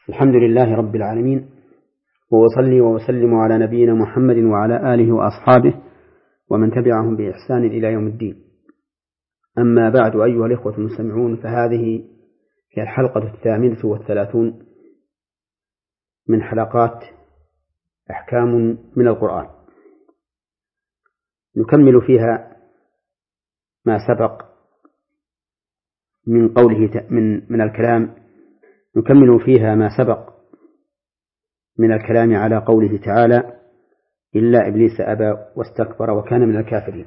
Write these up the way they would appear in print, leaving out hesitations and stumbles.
الحمد لله رب العالمين، وأصلي وأسلم على نبينا محمد وعلى آله وأصحابه ومن تبعهم بإحسان إلى يوم الدين. أما بعد، أيها الإخوة المستمعون، فهذه هي الحلقة 38 من حلقات أحكام من القرآن، نكمل فيها ما سبق من قوله من الكلام، نكمل فيها ما سبق من الكلام على قوله تعالى: إلا إبليس أبى واستكبر وكان من الكافرين.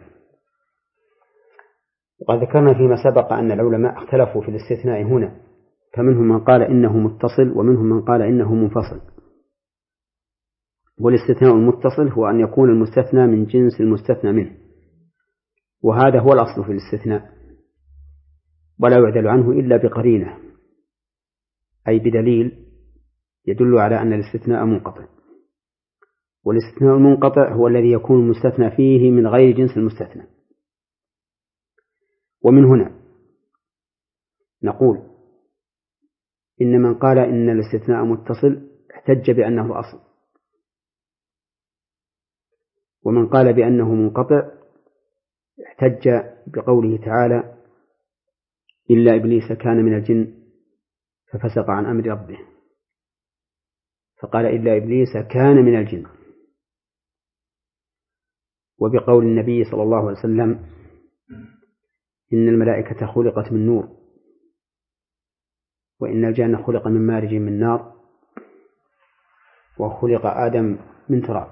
وقد ذكرنا فيما سبق أن العلماء اختلفوا في الاستثناء هنا، فمنهم من قال إنه متصل ومنهم من قال إنه منفصل. والاستثناء المتصل هو أن يكون المستثنى من جنس المستثنى منه، وهذا هو الأصل في الاستثناء، ولا يعدل عنه إلا بقرينة، أي بدليل يدل على أن الاستثناء منقطع. والاستثناء المنقطع هو الذي يكون المستثنى فيه من غير جنس المستثنى. ومن هنا نقول إن من قال إن الاستثناء متصل احتج بأنه أصل، ومن قال بأنه منقطع احتج بقوله تعالى: إلا إبليس كان من الجن ففسق عن أمر ربه، فقال إلا إبليس كان من الجن. وبقول النبي صلى الله عليه وسلم: إن الملائكة خلقت من نور، وإن الجن خلق من مارج من نار، وخلق آدم من تراب.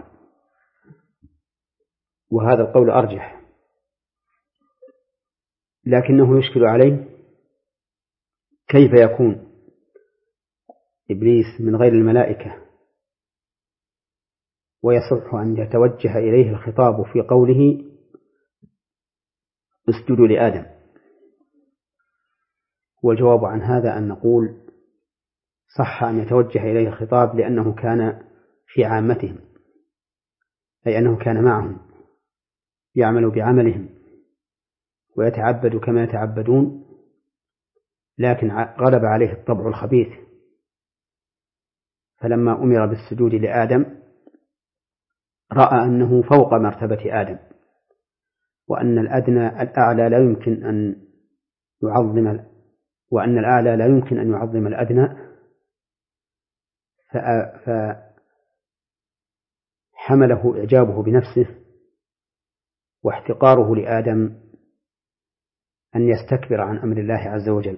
وهذا القول أرجح، لكنه يشكل عليه كيف يكون إبليس من غير الملائكة ويصح أن يتوجه إليه الخطاب في قوله: اسجدوا لآدم. والجواب عن هذا أن نقول: صح أن يتوجه إليه الخطاب لأنه كان في عامتهم، أي أنه كان معهم يعمل بعملهم ويتعبد كما يتعبدون، لكن غلب عليه الطبع الخبيث، فلما أمر بالسجود لآدم رأى أنه فوق مرتبة آدم، وأن الأدنى الأعلى لا يمكن أن يعظم، وأن الأعلى لا يمكن أن يعظم الأدنى، فحمله إعجابه بنفسه واحتقاره لآدم أن يستكبر عن أمر الله عز وجل.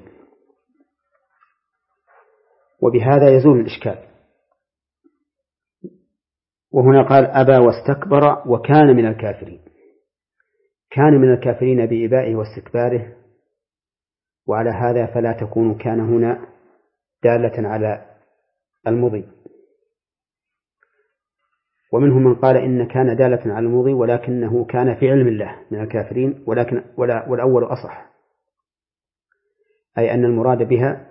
وبهذا يزول الإشكال. وهنا قال: أبى واستكبر وكان من الكافرين. كان من الكافرين بإبائه واستكباره، وعلى هذا فلا تكون كان هنا دالة على المضي. ومنهم من قال إن كان دالة على المضي ولكنه كان في علم الله من الكافرين، والأول أصح، أي أن المراد بها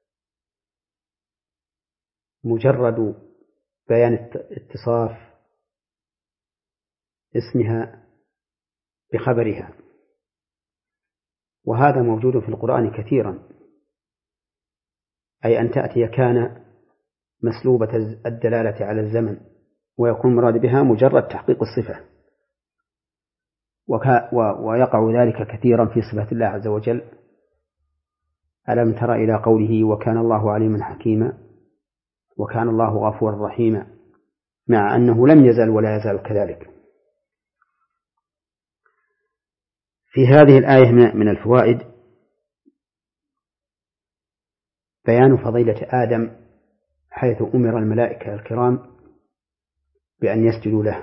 مجرد بيان اتصاف اسمها بخبرها، وهذا موجود في القرآن كثيرا، أي أن تأتي كان مسلوبة الدلالة على الزمن ويكون مراد بها مجرد تحقيق الصفة، ويقع ذلك كثيرا في صفات الله عز وجل: ألم تر إلى قوله وكان الله عليما حكيما وكان الله غفورا رحيما، مع أنه لم يزل ولا يزال كذلك. في هذه الآية من الفوائد بيان فضيلة آدم، حيث أمر الملائكة الكرام بأن يسجدوا له.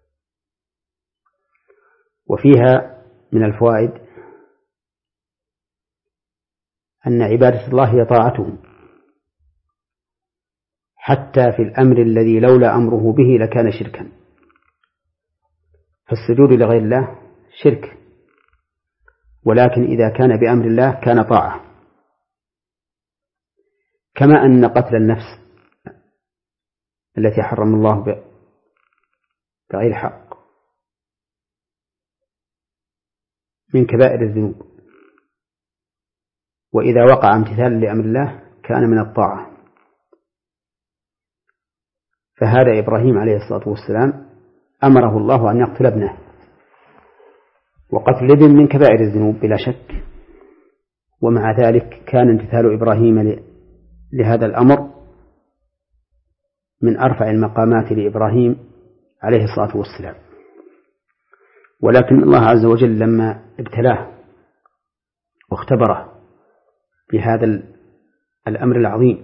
وفيها من الفوائد أن عبادة الله هي طاعته، حتى في الأمر الذي لولا أمره به لكان شركا، فالسجود لغير الله شرك، ولكن إذا كان بأمر الله كان طاعة. كما أن قتل النفس التي حرم الله بغير حق من كبائر الذنوب، وإذا وقع امتثالا لأمر الله كان من الطاعة. فهذا إبراهيم عليه الصلاة والسلام أمره الله أن يقتل ابنه، وقتل ابن من كبائر الذنوب بلا شك، ومع ذلك كان امتثال إبراهيم لهذا الأمر من أرفع المقامات لإبراهيم عليه الصلاة والسلام. ولكن الله عز وجل لما ابتلاه واختبره بهذا الأمر العظيم،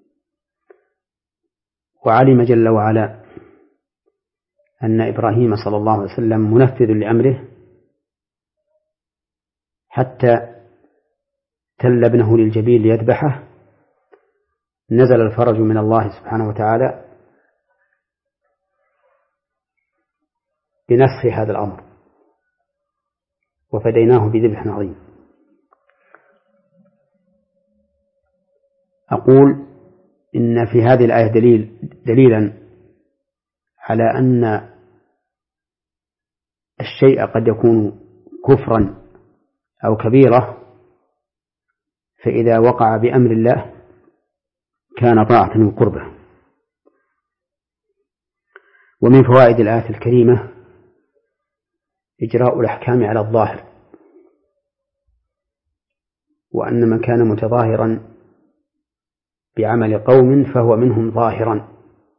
وعلم جل وعلا أن إبراهيم صلى الله عليه وسلم منفذ لأمره حتى تل ابنه للجبين ليذبحه، نزل الفرج من الله سبحانه وتعالى بنسخ هذا الأمر، وفديناه بذبح عظيم. أقول إن في هذه الآية دليلا على أن الشيء قد يكون كفرا أو كبيرة، فإذا وقع بأمر الله كان طاعة من قربه. ومن فوائد الآية الكريمة إجراء الأحكام على الظاهر، وأن من كان متظاهرا بعمل قوم فهو منهم ظاهرا،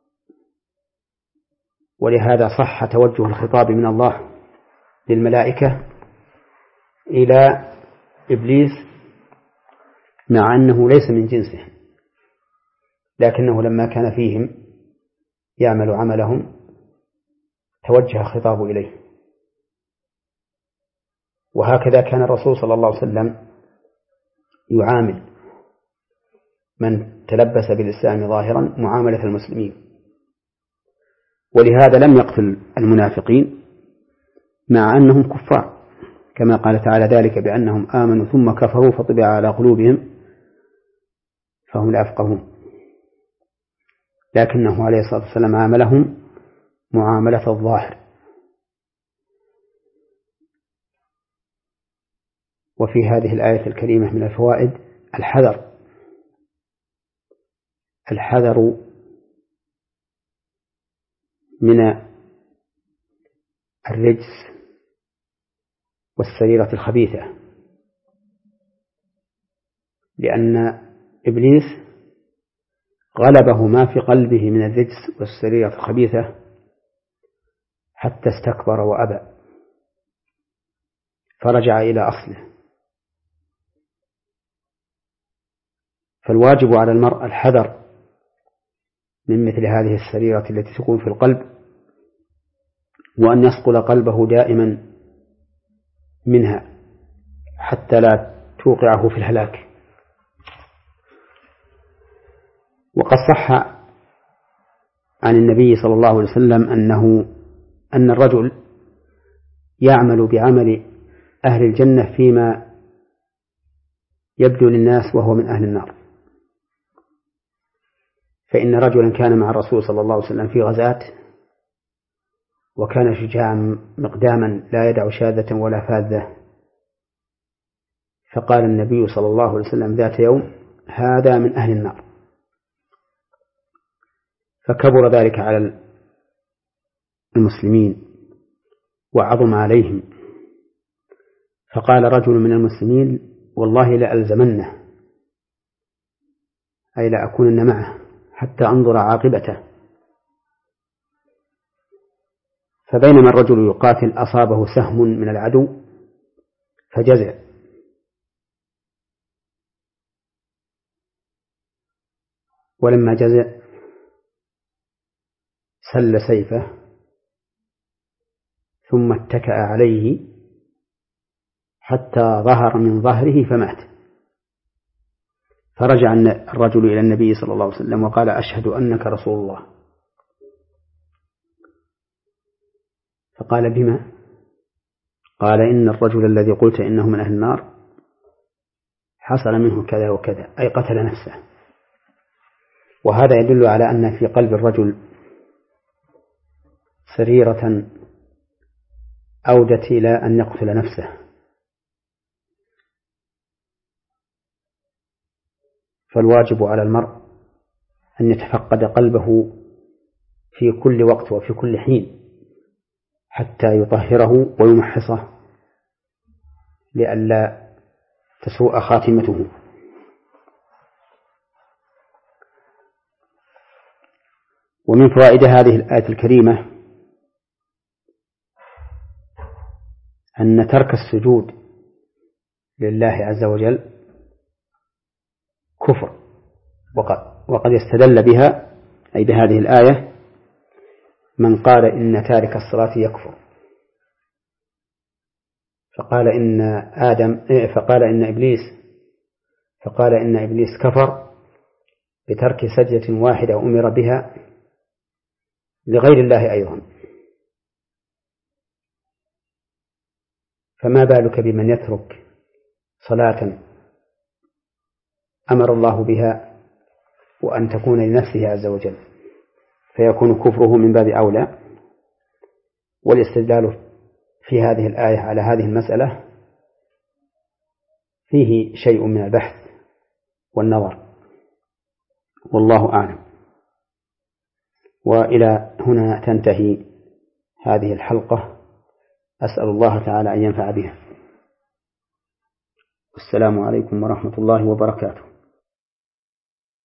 ولهذا صح توجه الخطاب من الله للملائكة إلى إبليس مع أنه ليس من جنسه، لكنه لما كان فيهم يعمل عملهم توجه الخطاب إليه. وهكذا كان الرسول صلى الله عليه وسلم يعامل من تلبس بالإسلام ظاهرا معاملة المسلمين، ولهذا لم يقتل المنافقين مع أنهم كفار، كما قال تعالى: ذلك بأنهم آمنوا ثم كفروا فطبع على قلوبهم فهم لا يفقهون. لكنه عليه الصلاة والسلام عاملهم معاملة الظاهر. وفي هذه الآية الكريمة من الفوائد الحذر من الرجس والسريرة الخبيثة، لأن إبليس غلبه ما في قلبه من الرجس والسريرة الخبيثة حتى استكبر وأبى فرجع إلى أصله. فالواجب على المرء الحذر من مثل هذه السريرة التي تكون في القلب، وأن يصقل قلبه دائما منها حتى لا توقعه في الهلاك. وقد صح عن النبي صلى الله عليه وسلم أن الرجل يعمل بعمل أهل الجنة فيما يبدو للناس وهو من أهل النار. فإن رجلا كان مع الرسول صلى الله عليه وسلم في غزاة، وكان شجاعا مقداما لا يدع شاذة ولا فاذة، فقال النبي صلى الله عليه وسلم ذات يوم: هذا من أهل النار. فكبر ذلك على المسلمين وعظم عليهم، فقال رجل من المسلمين: والله لألزمنه، أي لأكونن معه حتى أنظر عاقبته. فبينما الرجل يقاتل أصابه سهم من العدو فجزع، ولما جزع سل سيفه ثم اتكأ عليه حتى ظهر من ظهره فمات. فرجع الرجل إلى النبي صلى الله عليه وسلم وقال: أشهد أنك رسول الله. فقال: بما؟ قال: إن الرجل الذي قلت إنه من أهل النار حصل منه كذا وكذا، أي قتل نفسه. وهذا يدل على أن في قلب الرجل سريرة أودت إلى أن يقتل نفسه. فالواجب على المرء أن يتفقد قلبه في كل وقت وفي كل حين حتى يطهره ويمحصه لئلا تسوء خاتمته. ومن فوائد هذه الآية الكريمة أن ترك السجود لله عز وجل كفر، وقد استدل بها أي بهذه الآية من قال إن تارك الصلاة يكفر، فقال إن إبليس كفر بترك سجدة واحدة أمر بها لغير الله أيضا، فما بالك بمن يترك صلاة أمر الله بها وأن تكون لنفسه عز وجل، فيكون كفره من باب أولى. والاستدلال في هذه الآية على هذه المسألة فيه شيء من البحث والنظر، والله أعلم. وإلى هنا تنتهي هذه الحلقة، أسأل الله تعالى أن ينفع بها. السلام عليكم ورحمة الله وبركاته.